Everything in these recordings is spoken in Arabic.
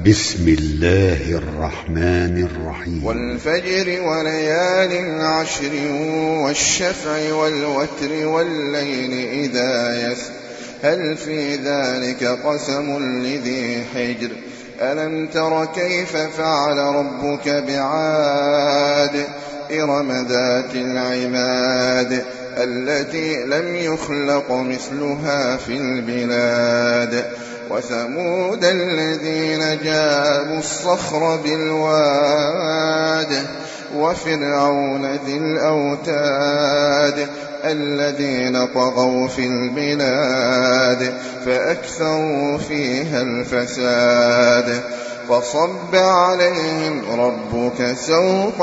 بسم الله الرحمن الرحيم. والفجر وليال عشر والشفع والوتر والليل إذا يسر هل في ذلك قسم لذي حجر ألم تر كيف فعل ربك بعاد إرم ذات العماد التي لم يخلق مثلها في البلاد وثمود الذين جابوا الصخر بالواد وفرعون ذي الأوتاد الذين طغوا في البلاد فأكثروا فيها الفساد فصب عليهم ربك سوط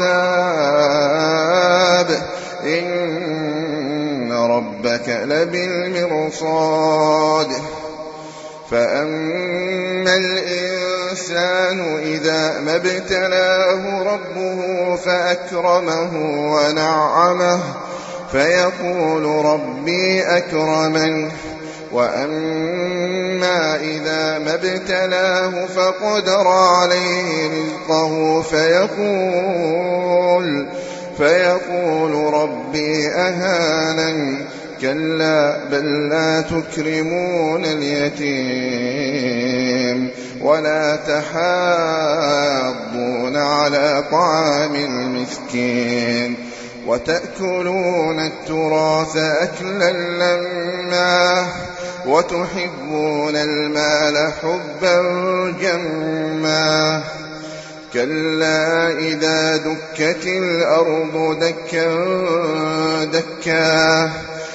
عذاب إن ربك لبالمرصاد فأما الإنسان إذا ما ابتلاه ربه فأكرمه ونعمه فيقول ربي أكرمن وأما إذا ما ابتلاه فقدر عليه رزقه فيقول ربي أهانن كلا بل لا تكرمون اليتيم ولا تحاضون على طعام المسكين وتأكلون التراث أكلا لما وتحبون المال حبا جما كلا إذا دكت الأرض دكا دكا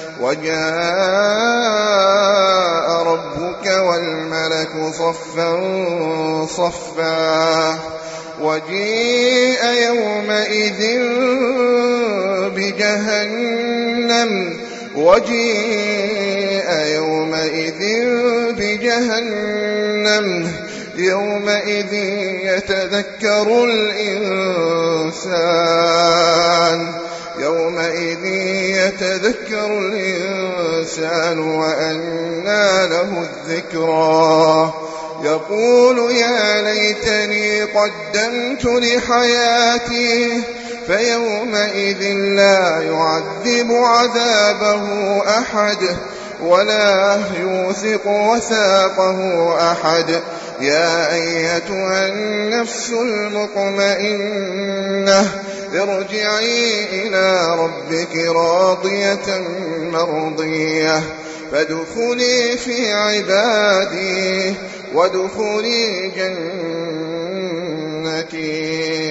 وجاء ربك والملك صفا صفا وجيء يومئذ بجهنم يومئذ يتذكر الإنسان وأنى له الذكرى يقول يا ليتني قدمت لحياتي فيومئذ لا يعذب عذابه أحد ولا يوثق وثاقه أحد يا أيتها النفس المطمئنة ارجعي إلى ربك راضية مرضية فادخلي في عبادي وادخلي جنتي.